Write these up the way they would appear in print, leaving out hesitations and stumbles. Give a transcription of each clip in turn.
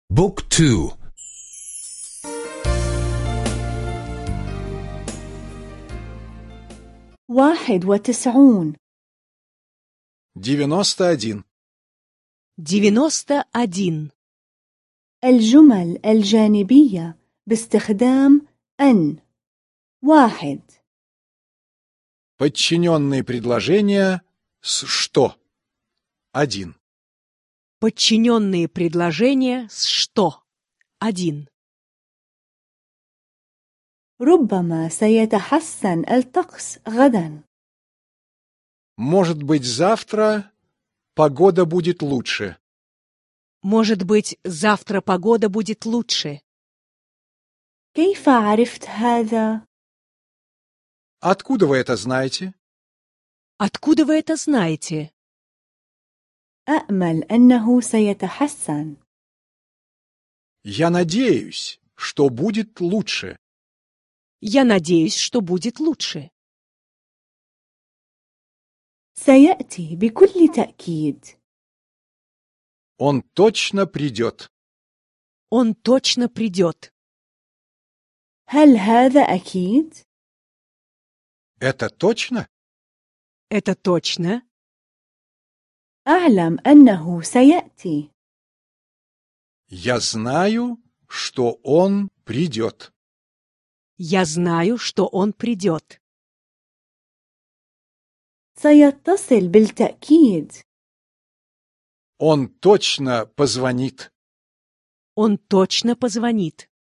بوك تو 91 91. 91. الجمل الجانبية باستخدام أن. 1. Подчиненные предложения с «что». 1. Подчиненные предложения с «что». 1. ربما سيتحسن الطقس غدا. Может быть, завтра погода будет лучше. Может быть, завтра погода будет лучше. كيف عرفت هذا؟ Откуда вы это знаете? Откуда вы это знаете? أأمل أنه سيتحسن. Я надеюсь, что будет лучше. Я надеюсь, что будет лучше. سيأتي بكل تأكيد. Он точно придет. Он точно придет. هل هذا أكيد؟ Это точно? Это точно. أعلم أنه سيأتي. Я знаю, что он придет. Я знаю, что он придет. سيتصل بالتأكيد. Он точно позвонит. Он точно позвонит.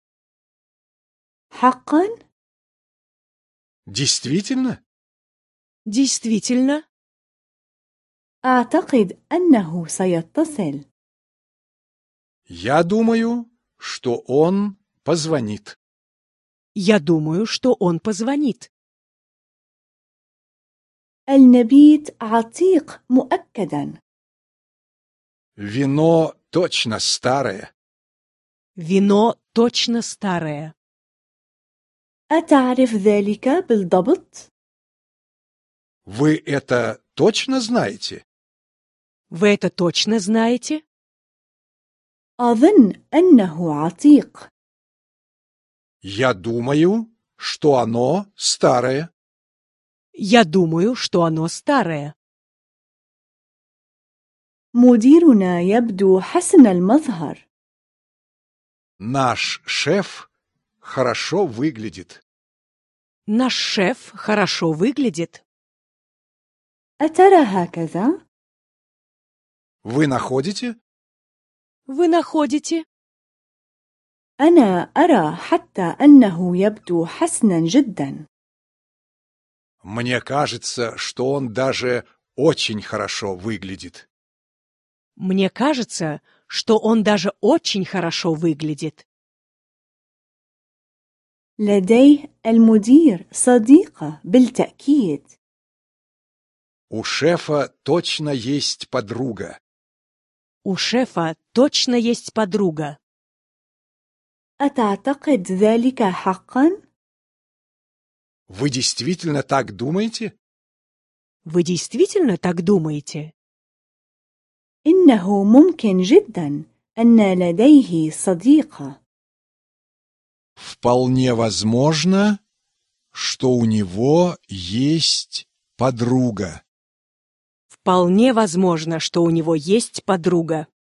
حقا؟ Действительно? Действительно? أعتقد أنه سيتصل. Я думаю, что он позвонит. Я думаю, что он позвонит. النبيت عتيق مؤكدا. Вино точно старое. Вино точно старое. أتعرف ذلك بالضبط؟ Вы это точно знаете? Вы это точно знаете? أظن أنه عتيق. Я думаю, что оно старое. Я думаю, что оно старое. مديرنا يبدو حسن المظهر. Наш шеф хорошо выглядит. Наш шеф хорошо выглядит. أترى هكذا؟ Вы находите? Вы находите? أنا أرى حتى أنه يبدو حسنا جدا. Мне кажется, что он даже очень хорошо выглядит. Мне кажется, что он даже очень хорошо выглядит. لديه المدير صديقة بالتأكيد. У шефа точно есть подруга. У шефа точно есть подруга. أتعتقد ذلك حقا؟ Вы действительно так думаете? Вы действительно так думаете? إنه ممكن جدا أن لديه صديقة. Вполне возможно, что у него есть подруга. Вполне возможно, что у него есть подруга.